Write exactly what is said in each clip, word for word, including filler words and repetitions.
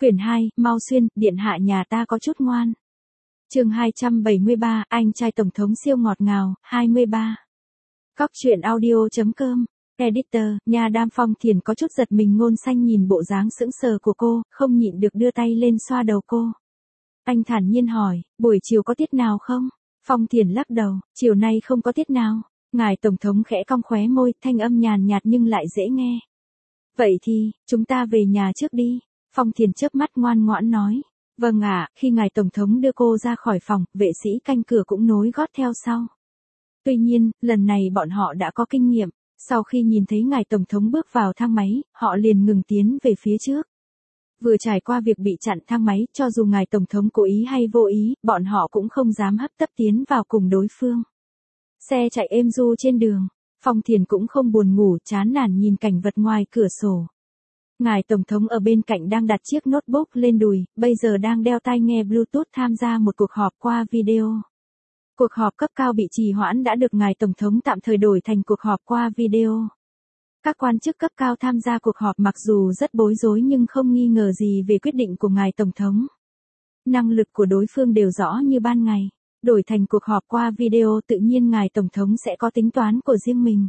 Quyển hai, Mau Xuyên, điện hạ nhà ta có chút ngoan. Chương hai trăm bảy mươi ba, anh trai tổng thống siêu ngọt ngào, hai mươi ba. Cóc truyện audio.com, Editor, nhà Đam. Phong Thiền có chút giật mình. Ngôn Xanh nhìn bộ dáng sững sờ của cô, không nhịn được đưa tay lên xoa đầu cô. Anh thản nhiên hỏi, buổi chiều có tiết nào không? Phong Thiền lắc đầu, chiều nay không có tiết nào. Ngài tổng thống khẽ cong khóe môi, thanh âm nhàn nhạt nhưng lại dễ nghe. Vậy thì, chúng ta về nhà trước đi. Phong Thiền chớp mắt ngoan ngoãn nói. Vâng ạ. Khi ngài tổng thống đưa cô ra khỏi phòng, vệ sĩ canh cửa cũng nối gót theo sau. Tuy nhiên, lần này bọn họ đã có kinh nghiệm. Sau khi nhìn thấy ngài tổng thống bước vào thang máy, họ liền ngừng tiến về phía trước. Vừa trải qua việc bị chặn thang máy, cho dù ngài tổng thống cố ý hay vô ý, bọn họ cũng không dám hấp tấp tiến vào cùng đối phương. Xe chạy êm du trên đường. Phong Thiền cũng không buồn ngủ, chán nản nhìn cảnh vật ngoài cửa sổ. Ngài tổng thống ở bên cạnh đang đặt chiếc notebook lên đùi, bây giờ đang đeo tai nghe Bluetooth tham gia một cuộc họp qua video. Cuộc họp cấp cao bị trì hoãn đã được ngài tổng thống tạm thời đổi thành cuộc họp qua video. Các quan chức cấp cao tham gia cuộc họp mặc dù rất bối rối nhưng không nghi ngờ gì về quyết định của ngài tổng thống. Năng lực của đối phương đều rõ như ban ngày. Đổi thành cuộc họp qua video tự nhiên ngài tổng thống sẽ có tính toán của riêng mình.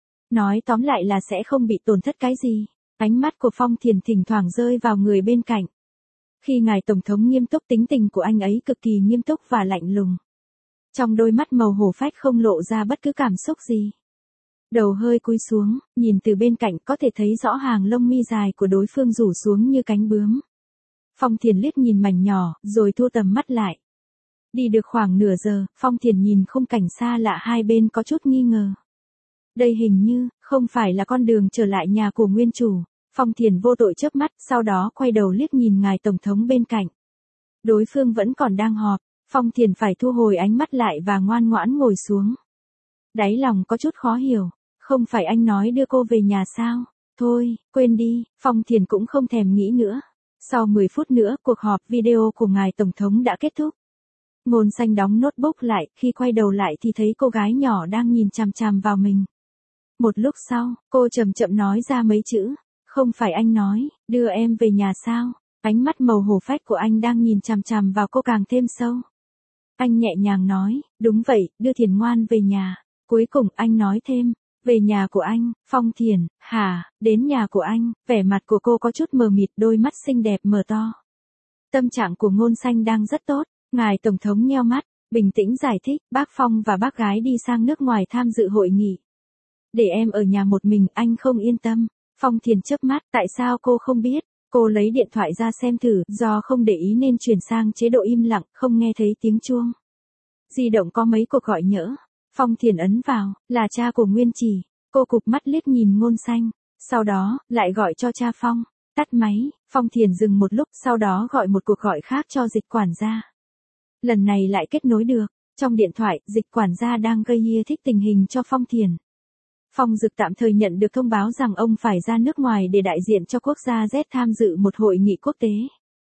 Nói tóm lại là sẽ không bị tổn thất cái gì. Ánh mắt của Phong Thiền thỉnh thoảng rơi vào người bên cạnh. Khi ngài tổng thống nghiêm túc, tính tình của anh ấy cực kỳ nghiêm túc và lạnh lùng. Trong đôi mắt màu hổ phách không lộ ra bất cứ cảm xúc gì. Đầu hơi cúi xuống, nhìn từ bên cạnh có thể thấy rõ hàng lông mi dài của đối phương rủ xuống như cánh bướm. Phong Thiền liếc nhìn mảnh nhỏ, rồi thu tầm mắt lại. Đi được khoảng nửa giờ, Phong Thiền nhìn khung cảnh xa lạ hai bên có chút nghi ngờ. Đây hình như, không phải là con đường trở lại nhà của nguyên chủ. Phong Thiền vô tội chớp mắt, sau đó quay đầu liếc nhìn ngài tổng thống bên cạnh. Đối phương vẫn còn đang họp, Phong Thiền phải thu hồi ánh mắt lại và ngoan ngoãn ngồi xuống. Đáy lòng có chút khó hiểu, không phải anh nói đưa cô về nhà sao? Thôi, quên đi, Phong Thiền cũng không thèm nghĩ nữa. Sau mười phút nữa, cuộc họp video của ngài tổng thống đã kết thúc. Ngôn Xanh đóng notebook lại, khi quay đầu lại thì thấy cô gái nhỏ đang nhìn chằm chằm vào mình. Một lúc sau, cô chậm chậm nói ra mấy chữ, không phải anh nói, đưa em về nhà sao? Ánh mắt màu hổ phách của anh đang nhìn chằm chằm vào cô càng thêm sâu. Anh nhẹ nhàng nói, đúng vậy, đưa Thiền ngoan về nhà. Cuối cùng anh nói thêm, về nhà của anh. Phong Thiền, hả, đến nhà của anh? Vẻ mặt của cô có chút mờ mịt, đôi mắt xinh đẹp mở to. Tâm trạng của Ngôn Xanh đang rất tốt. Ngài tổng thống nheo mắt, bình tĩnh giải thích, bác Phong và bác gái đi sang nước ngoài tham dự hội nghị. Để em ở nhà một mình, anh không yên tâm. Phong Thiền chớp mắt, tại sao cô không biết? Cô lấy điện thoại ra xem thử, do không để ý nên chuyển sang chế độ im lặng, không nghe thấy tiếng chuông. Di động có mấy cuộc gọi nhỡ. Phong Thiền ấn vào, là cha của Nguyên Chỉ. Cô cụp mắt liếc nhìn Ngôn Xanh, sau đó, lại gọi cho cha Phong. Tắt máy, Phong Thiền dừng một lúc, sau đó gọi một cuộc gọi khác cho dịch quản gia. Lần này lại kết nối được. Trong điện thoại, dịch quản gia đang gây hia thích tình hình cho Phong Thiền. Phong Dực tạm thời nhận được thông báo rằng ông phải ra nước ngoài để đại diện cho quốc gia Z tham dự một hội nghị quốc tế.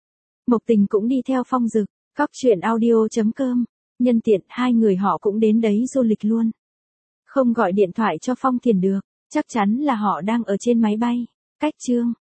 Mộc Tình cũng đi theo Phong Dực. Cóc truyện audio.com. Nhân tiện, hai người họ cũng đến đấy du lịch luôn. Không gọi điện thoại cho Phong Thiền được, chắc chắn là họ đang ở trên máy bay. Cách chương.